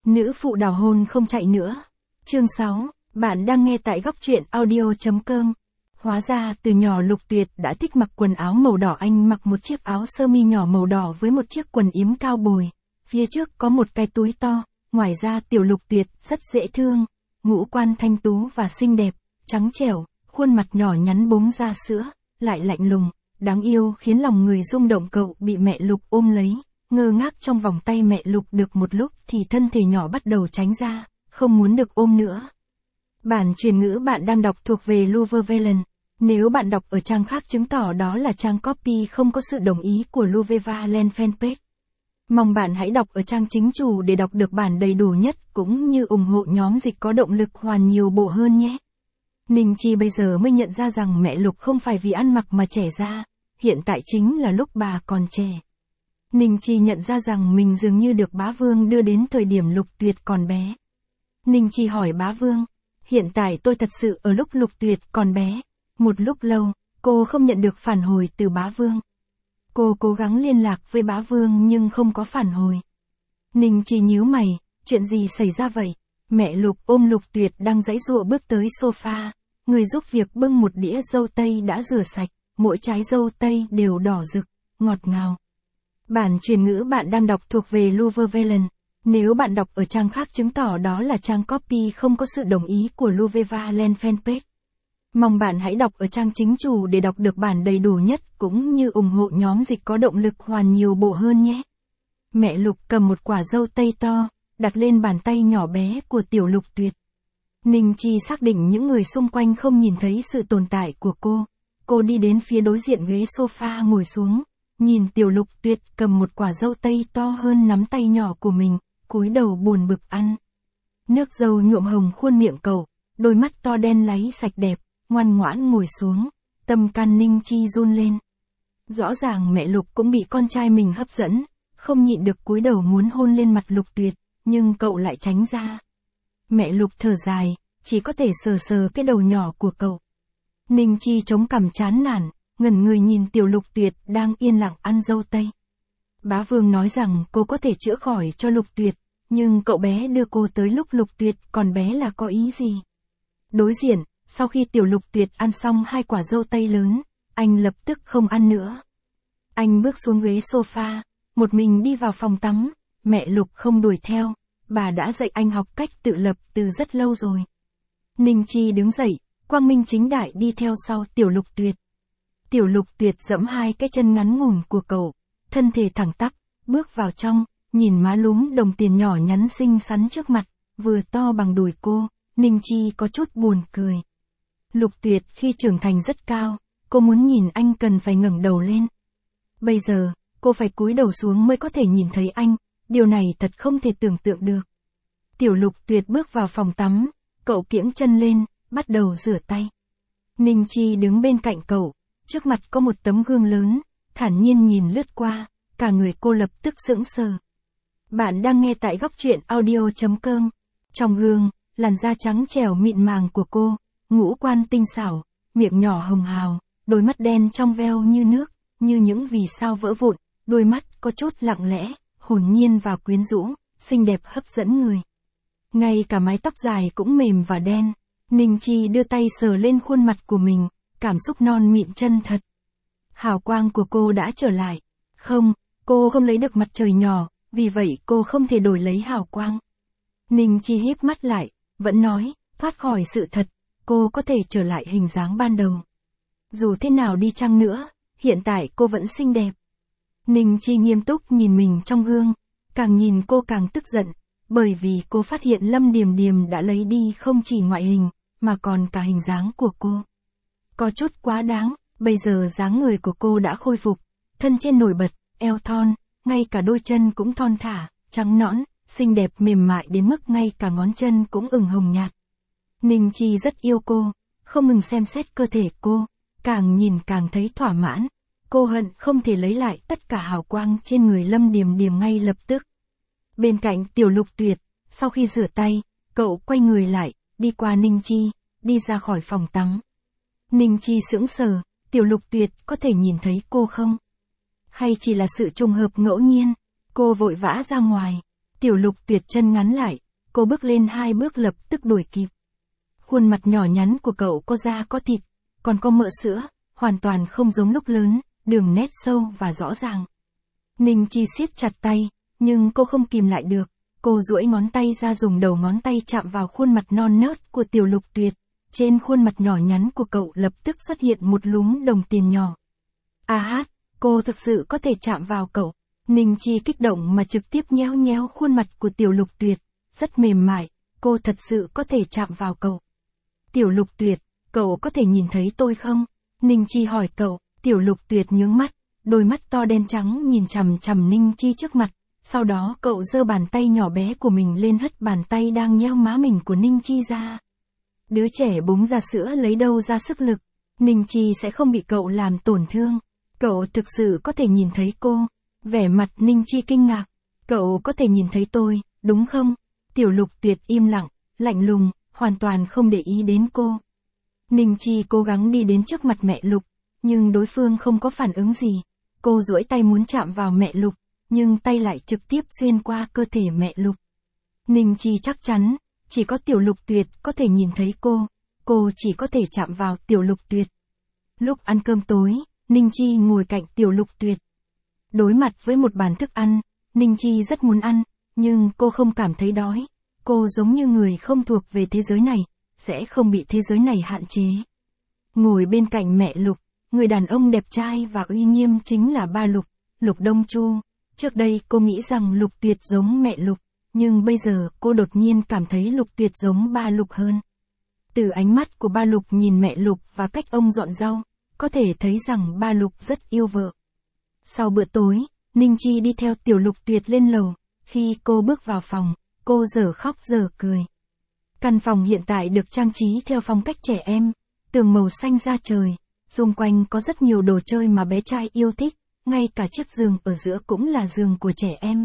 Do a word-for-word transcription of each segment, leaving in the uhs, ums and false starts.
Nữ phụ đào hôn không chạy nữa. Chương sáu, bạn đang nghe tại góc truyện audio chấm com. Hóa ra từ nhỏ Lục Tuyệt đã thích mặc quần áo màu đỏ. Anh mặc một chiếc áo sơ mi nhỏ màu đỏ với một chiếc quần yếm cao bồi. Phía trước có một cái túi to. Ngoài ra tiểu Lục Tuyệt rất dễ thương. Ngũ quan thanh tú và xinh đẹp, trắng trẻo, khuôn mặt nhỏ nhắn búng ra sữa, lại lạnh lùng, đáng yêu khiến lòng người rung động. Cậu bị mẹ Lục ôm lấy, ngơ ngác trong vòng tay mẹ Lục được một lúc thì thân thể nhỏ bắt đầu tránh ra, không muốn được ôm nữa. Bản truyền ngữ bạn đang đọc thuộc về Luvevelen. Nếu bạn đọc ở trang khác chứng tỏ đó là trang copy không có sự đồng ý của Luvevelen fanpage. Mong bạn hãy đọc ở trang chính chủ để đọc được bản đầy đủ nhất cũng như ủng hộ nhóm dịch có động lực hoàn nhiều bộ hơn nhé. Ninh Chi bây giờ mới nhận ra rằng mẹ Lục không phải vì ăn mặc mà trẻ ra, hiện tại chính là lúc bà còn trẻ. Ninh Chi nhận ra rằng mình dường như được bá Vương đưa đến thời điểm Lục Tuyệt còn bé. Ninh Chi hỏi bá Vương, hiện tại tôi thật sự ở lúc Lục Tuyệt còn bé. Một lúc lâu, cô không nhận được phản hồi từ bá Vương. Cô cố gắng liên lạc với bá Vương nhưng không có phản hồi. Ninh Chi nhíu mày, chuyện gì xảy ra vậy? Mẹ Lục ôm Lục Tuyệt đang giãy giụa bước tới sofa, người giúp việc bưng một đĩa dâu tây đã rửa sạch, mỗi trái dâu tây đều đỏ rực, ngọt ngào. Bản truyền ngữ bạn đang đọc thuộc về Luvevelen. Nếu bạn đọc ở trang khác chứng tỏ đó là trang copy không có sự đồng ý của Luvevelen fanpage. Mong bạn hãy đọc ở trang chính chủ để đọc được bản đầy đủ nhất cũng như ủng hộ nhóm dịch có động lực hoàn nhiều bộ hơn nhé. Mẹ Lục cầm một quả dâu tây to, đặt lên bàn tay nhỏ bé của tiểu Lục Tuyệt. Ninh Chi xác định những người xung quanh không nhìn thấy sự tồn tại của cô. Cô đi đến phía đối diện ghế sofa ngồi xuống, nhìn tiểu Lục Tuyệt cầm một quả dâu tây to hơn nắm tay nhỏ của mình, cúi đầu buồn bực ăn. Nước dâu nhuộm hồng khuôn miệng cậu, đôi mắt to đen láy sạch đẹp, ngoan ngoãn ngồi xuống, tâm can Ninh Chi run lên. Rõ ràng mẹ Lục cũng bị con trai mình hấp dẫn, không nhịn được cúi đầu muốn hôn lên mặt Lục Tuyệt, nhưng cậu lại tránh ra. Mẹ Lục thở dài, chỉ có thể sờ sờ cái đầu nhỏ của cậu. Ninh Chi chống cằm chán nản, ngẩn người nhìn tiểu Lục Tuyệt đang yên lặng ăn dâu tây. Bá Vương nói rằng cô có thể chữa khỏi cho Lục Tuyệt, nhưng cậu bé đưa cô tới lúc Lục Tuyệt còn bé là có ý gì? Đối diện, sau khi tiểu Lục Tuyệt ăn xong hai quả dâu tây lớn, anh lập tức không ăn nữa. Anh bước xuống ghế sofa, một mình đi vào phòng tắm, mẹ Lục không đuổi theo, bà đã dạy anh học cách tự lập từ rất lâu rồi. Ninh Chi đứng dậy, quang minh chính đại đi theo sau tiểu Lục Tuyệt. Tiểu Lục Tuyệt giẫm hai cái chân ngắn ngủn của cậu, thân thể thẳng tắp, bước vào trong, nhìn má lúm đồng tiền nhỏ nhắn xinh xắn trước mặt, vừa to bằng đùi cô, Ninh Chi có chút buồn cười. Lục Tuyệt khi trưởng thành rất cao, cô muốn nhìn anh cần phải ngẩng đầu lên. Bây giờ, cô phải cúi đầu xuống mới có thể nhìn thấy anh, điều này thật không thể tưởng tượng được. Tiểu Lục Tuyệt bước vào phòng tắm, cậu kiễng chân lên, bắt đầu rửa tay. Ninh Chi đứng bên cạnh cậu, trước mặt có một tấm gương lớn, thản nhiên nhìn lướt qua, cả người cô lập tức sững sờ. Bạn đang nghe tại góc truyện audio chấm com. Trong gương, làn da trắng trẻo mịn màng của cô, ngũ quan tinh xảo, miệng nhỏ hồng hào, đôi mắt đen trong veo như nước, như những vì sao vỡ vụn, đôi mắt có chút lặng lẽ, hồn nhiên và quyến rũ, xinh đẹp hấp dẫn người. Ngay cả mái tóc dài cũng mềm và đen. Ninh Chi đưa tay sờ lên khuôn mặt của mình, cảm xúc non mịn chân thật. Hào quang của cô đã trở lại. Không, cô không lấy được mặt trời nhỏ, vì vậy cô không thể đổi lấy hào quang. Ninh Chi híp mắt lại, vẫn nói, thoát khỏi sự thật, cô có thể trở lại hình dáng ban đầu. Dù thế nào đi chăng nữa, hiện tại cô vẫn xinh đẹp. Ninh Chi nghiêm túc nhìn mình trong gương, càng nhìn cô càng tức giận, bởi vì cô phát hiện Lâm Điềm Điềm đã lấy đi không chỉ ngoại hình, mà còn cả hình dáng của cô. Có chút quá đáng, bây giờ dáng người của cô đã khôi phục, thân trên nổi bật, eo thon, ngay cả đôi chân cũng thon thả, trắng nõn, xinh đẹp mềm mại đến mức ngay cả ngón chân cũng ửng hồng nhạt. Ninh Chi rất yêu cô, không ngừng xem xét cơ thể cô, càng nhìn càng thấy thỏa mãn. Cô hận không thể lấy lại tất cả hào quang trên người Lâm Điềm Điềm ngay lập tức. Bên cạnh tiểu Lục Tuyệt, sau khi rửa tay, cậu quay người lại, đi qua Ninh Chi, đi ra khỏi phòng tắm. Ninh Chi sững sờ, tiểu Lục Tuyệt có thể nhìn thấy cô không? Hay chỉ là sự trùng hợp ngẫu nhiên? Cô vội vã ra ngoài. Tiểu Lục Tuyệt chân ngắn lại, cô bước lên hai bước lập tức đuổi kịp. Khuôn mặt nhỏ nhắn của cậu có da có thịt, còn có mỡ sữa, hoàn toàn không giống lúc lớn, đường nét sâu và rõ ràng. Ninh Chi siết chặt tay, nhưng cô không kìm lại được. Cô duỗi ngón tay ra dùng đầu ngón tay chạm vào khuôn mặt non nớt của Tiểu Lục Tuyệt. Trên khuôn mặt nhỏ nhắn của cậu lập tức xuất hiện một lúm đồng tiền nhỏ. A hát, cô thực sự có thể chạm vào cậu. Ninh Chi kích động mà trực tiếp nhéo nhéo khuôn mặt của Tiểu Lục Tuyệt. Rất mềm mại, cô thật sự có thể chạm vào cậu. Tiểu Lục Tuyệt, cậu có thể nhìn thấy tôi không? Ninh Chi hỏi cậu. Tiểu Lục Tuyệt nhướng mắt, đôi mắt to đen trắng nhìn chằm chằm Ninh Chi trước mặt. Sau đó cậu giơ bàn tay nhỏ bé của mình lên hất bàn tay đang nhéo má mình của Ninh Chi ra. Đứa trẻ búng ra sữa lấy đâu ra sức lực. Ninh Chi sẽ không bị cậu làm tổn thương. Cậu thực sự có thể nhìn thấy cô. Vẻ mặt Ninh Chi kinh ngạc. Cậu có thể nhìn thấy tôi, đúng không? Tiểu Lục Tuyệt im lặng, lạnh lùng, hoàn toàn không để ý đến cô. Ninh Chi cố gắng đi đến trước mặt mẹ Lục, nhưng đối phương không có phản ứng gì. Cô duỗi tay muốn chạm vào mẹ Lục, nhưng tay lại trực tiếp xuyên qua cơ thể mẹ Lục. Ninh Chi chắc chắn, chỉ có Tiểu Lục Tuyệt có thể nhìn thấy cô, cô chỉ có thể chạm vào Tiểu Lục Tuyệt. Lúc ăn cơm tối, Ninh Chi ngồi cạnh Tiểu Lục Tuyệt. Đối mặt với một bàn thức ăn, Ninh Chi rất muốn ăn, nhưng cô không cảm thấy đói. Cô giống như người không thuộc về thế giới này, sẽ không bị thế giới này hạn chế. Ngồi bên cạnh mẹ Lục, người đàn ông đẹp trai và uy nghiêm chính là ba Lục, Lục Đông Chu. Trước đây cô nghĩ rằng Lục Tuyệt giống mẹ Lục, nhưng bây giờ cô đột nhiên cảm thấy Lục Tuyệt giống ba Lục hơn. Từ ánh mắt của ba Lục nhìn mẹ Lục và cách ông dọn rau, có thể thấy rằng ba Lục rất yêu vợ. Sau bữa tối, Ninh Chi đi theo Tiểu Lục Tuyệt lên lầu. Khi cô bước vào phòng, cô dở khóc dở cười. Căn phòng hiện tại được trang trí theo phong cách trẻ em, tường màu xanh da trời, xung quanh có rất nhiều đồ chơi mà bé trai yêu thích, ngay cả chiếc giường ở giữa cũng là giường của trẻ em.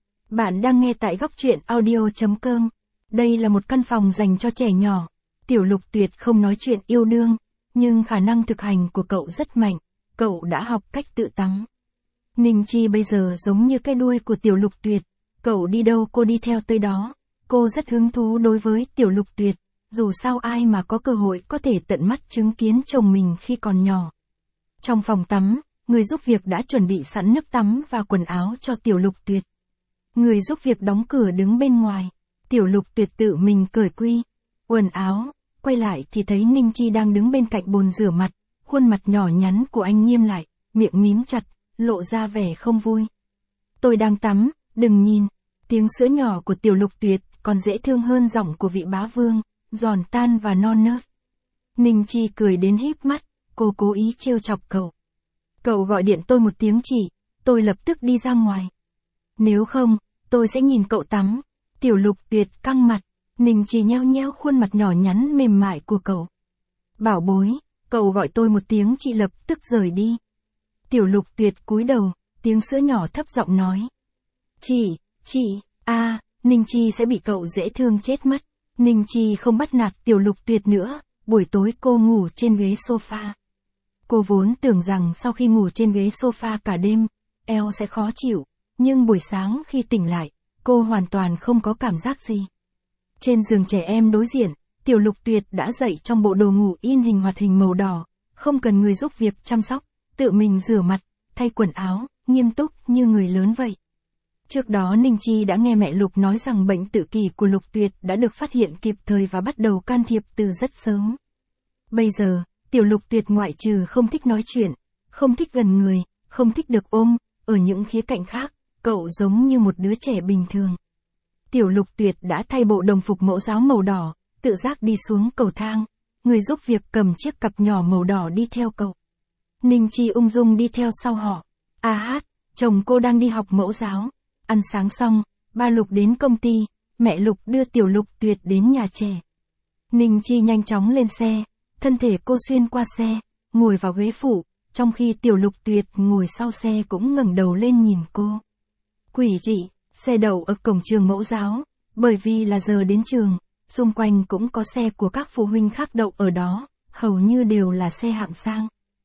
Bạn đang nghe tại góc truyện audio chấm com. Đây là một căn phòng dành cho trẻ nhỏ. Tiểu Lục Tuyệt không nói chuyện yêu đương, nhưng khả năng thực hành của cậu rất mạnh, cậu đã học cách tự tắm. Ninh Chi bây giờ giống như cái đuôi của Tiểu Lục Tuyệt, cậu đi đâu cô đi theo tới đó. Cô rất hứng thú đối với Tiểu Lục Tuyệt, dù sao ai mà có cơ hội có thể tận mắt chứng kiến chồng mình khi còn nhỏ. Trong phòng tắm, người giúp việc đã chuẩn bị sẵn nước tắm và quần áo cho Tiểu Lục Tuyệt. Người giúp việc đóng cửa đứng bên ngoài, Tiểu Lục Tuyệt tự mình cởi quy, quần áo, quay lại thì thấy Ninh Chi đang đứng bên cạnh bồn rửa mặt, khuôn mặt nhỏ nhắn của anh nghiêm lại, miệng mím chặt, lộ ra vẻ không vui. Tôi đang tắm, đừng nhìn. Tiếng sữa nhỏ của Tiểu Lục Tuyệt còn dễ thương hơn giọng của vị bá vương, giòn tan và non nớt. Ninh Chi cười đến híp mắt, cô cố ý trêu chọc cậu. Cậu gọi điện tôi một tiếng chỉ, tôi lập tức đi ra ngoài. Nếu không, tôi sẽ nhìn cậu tắm. Tiểu Lục Tuyệt căng mặt, Ninh Chi nheo nheo khuôn mặt nhỏ nhắn mềm mại của cậu. Bảo bối, cậu gọi tôi một tiếng chị lập tức rời đi. Tiểu Lục Tuyệt cúi đầu, tiếng sữa nhỏ thấp giọng nói. Chị, chị, a, à, Ninh Chi sẽ bị cậu dễ thương chết mất. Ninh Chi không bắt nạt Tiểu Lục Tuyệt nữa, buổi tối cô ngủ trên ghế sofa. Cô vốn tưởng rằng sau khi ngủ trên ghế sofa cả đêm, eo sẽ khó chịu, nhưng buổi sáng khi tỉnh lại, cô hoàn toàn không có cảm giác gì. Trên giường trẻ em đối diện, Tiểu Lục Tuyệt đã dậy trong bộ đồ ngủ in hình hoạt hình màu đỏ, không cần người giúp việc chăm sóc, tự mình rửa mặt, thay quần áo, nghiêm túc như người lớn vậy. Trước đó Ninh Chi đã nghe mẹ Lục nói rằng bệnh tự kỷ của Lục Tuyệt đã được phát hiện kịp thời và bắt đầu can thiệp từ rất sớm. Bây giờ, Tiểu Lục Tuyệt ngoại trừ không thích nói chuyện, không thích gần người, không thích được ôm, ở những khía cạnh khác, cậu giống như một đứa trẻ bình thường. Tiểu Lục Tuyệt đã thay bộ đồng phục mẫu giáo màu đỏ, tự giác đi xuống cầu thang, người giúp việc cầm chiếc cặp nhỏ màu đỏ đi theo cậu. Ninh Chi ung dung đi theo sau họ. A hát, chồng cô đang đi học mẫu giáo. Ăn sáng xong, ba Lục đến công ty, mẹ Lục đưa Tiểu Lục Tuyệt đến nhà trẻ. Ninh Chi nhanh chóng lên xe, thân thể cô xuyên qua xe, ngồi vào ghế phụ, trong khi Tiểu Lục Tuyệt ngồi sau xe cũng ngẩng đầu lên nhìn cô. Quỷ dị, xe đậu ở cổng trường mẫu giáo, bởi vì là giờ đến trường, xung quanh cũng có xe của các phụ huynh khác đậu ở đó, hầu như đều là xe hạng sang.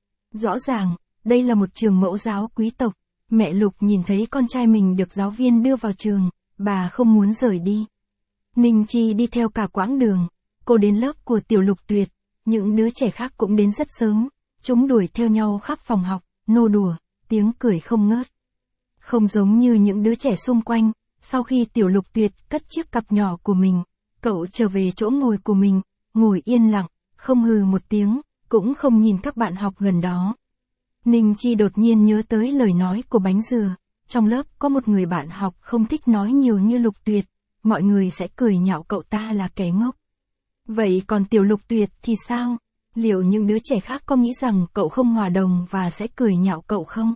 Rõ ràng, đây là một trường mẫu giáo quý tộc. Mẹ Lục nhìn thấy con trai mình được giáo viên đưa vào trường, bà không muốn rời đi. Ninh Chi đi theo cả quãng đường, cô đến lớp của Tiểu Lục Tuyệt, những đứa trẻ khác cũng đến rất sớm, chúng đuổi theo nhau khắp phòng học, nô đùa, tiếng cười không ngớt. Không giống như những đứa trẻ xung quanh, sau khi Tiểu Lục Tuyệt cất chiếc cặp nhỏ của mình, cậu trở về chỗ ngồi của mình, ngồi yên lặng, không hừ một tiếng, cũng không nhìn các bạn học gần đó. Ninh Chi đột nhiên nhớ tới lời nói của Bánh Dừa, trong lớp có một người bạn học không thích nói nhiều như Lục Tuyệt, mọi người sẽ cười nhạo cậu ta là kẻ ngốc. Vậy còn Tiểu Lục Tuyệt thì sao? Liệu những đứa trẻ khác có nghĩ rằng cậu không hòa đồng và sẽ cười nhạo cậu không?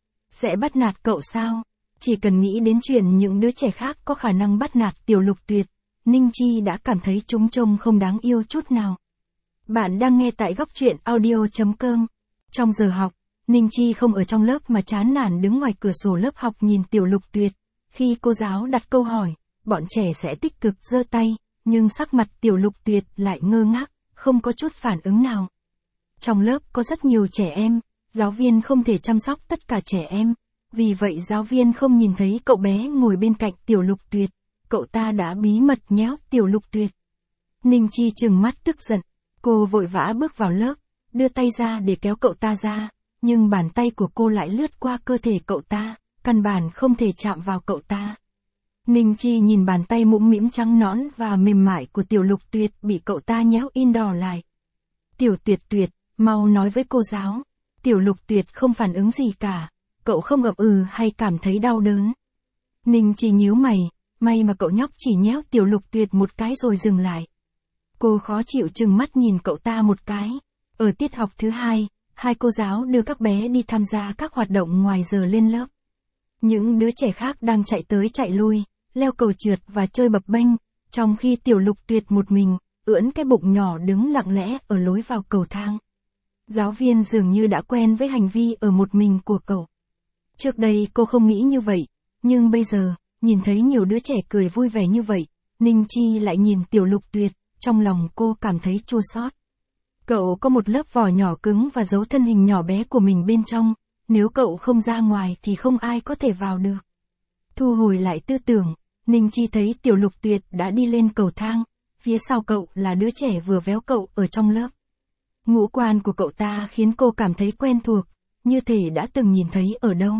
Sẽ bắt nạt cậu sao? Chỉ cần nghĩ đến chuyện những đứa trẻ khác có khả năng bắt nạt Tiểu Lục Tuyệt, Ninh Chi đã cảm thấy chúng trông không đáng yêu chút nào. Bạn đang nghe tại góc truyện audio chấm com. Trong giờ học, Ninh Chi không ở trong lớp mà chán nản đứng ngoài cửa sổ lớp học nhìn Tiểu Lục Tuyệt. Khi cô giáo đặt câu hỏi, bọn trẻ sẽ tích cực giơ tay, nhưng sắc mặt Tiểu Lục Tuyệt lại ngơ ngác, không có chút phản ứng nào. Trong lớp có rất nhiều trẻ em, giáo viên không thể chăm sóc tất cả trẻ em, vì vậy giáo viên không nhìn thấy cậu bé ngồi bên cạnh Tiểu Lục Tuyệt, cậu ta đã bí mật nhéo Tiểu Lục Tuyệt. Ninh Chi trừng mắt tức giận, cô vội vã bước vào lớp, đưa tay ra để kéo cậu ta ra, nhưng bàn tay của cô lại lướt qua cơ thể cậu ta, căn bản không thể chạm vào cậu ta. Ninh Chi nhìn bàn tay mũm mĩm trắng nõn và mềm mại của Tiểu Lục Tuyệt bị cậu ta nhéo in đỏ lại. Tiểu Tuyệt Tuyệt, mau nói với cô giáo. Tiểu Lục Tuyệt không phản ứng gì cả, cậu không ậm ừ hay cảm thấy đau đớn. Ninh Chi nhíu mày, may mà cậu nhóc chỉ nhéo Tiểu Lục Tuyệt một cái rồi dừng lại. Cô khó chịu trừng mắt nhìn cậu ta một cái. Ở tiết học thứ hai, hai cô giáo đưa các bé đi tham gia các hoạt động ngoài giờ lên lớp. Những đứa trẻ khác đang chạy tới chạy lui, leo cầu trượt và chơi bập bênh, trong khi Tiểu Lục Tuyệt một mình, ưỡn cái bụng nhỏ đứng lặng lẽ ở lối vào cầu thang. Giáo viên dường như đã quen với hành vi ở một mình của cậu. Trước đây cô không nghĩ như vậy, nhưng bây giờ, nhìn thấy nhiều đứa trẻ cười vui vẻ như vậy, Ninh Chi lại nhìn Tiểu Lục Tuyệt, trong lòng cô cảm thấy chua xót. Cậu có một lớp vỏ nhỏ cứng và giấu thân hình nhỏ bé của mình bên trong, nếu cậu không ra ngoài thì không ai có thể vào được. Thu hồi lại tư tưởng, Ninh Chi thấy Tiểu Lục Tuyệt đã đi lên cầu thang, phía sau cậu là đứa trẻ vừa véo cậu ở trong lớp. Ngũ quan của cậu ta khiến cô cảm thấy quen thuộc, như thể đã từng nhìn thấy ở đâu.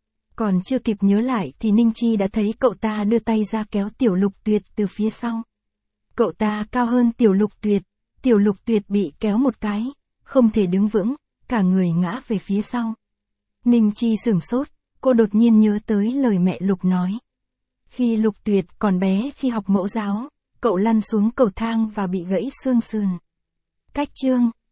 Còn chưa kịp nhớ lại thì Ninh Chi đã thấy cậu ta đưa tay ra kéo Tiểu Lục Tuyệt từ phía sau. Cậu ta cao hơn Tiểu Lục Tuyệt, Tiểu Lục Tuyệt bị kéo một cái, không thể đứng vững, cả người ngã về phía sau. Ninh Chi sửng sốt, cô đột nhiên nhớ tới lời mẹ Lục nói. Khi Lục Tuyệt còn bé khi học mẫu giáo, cậu lăn xuống cầu thang và bị gãy xương sườn. Cách chương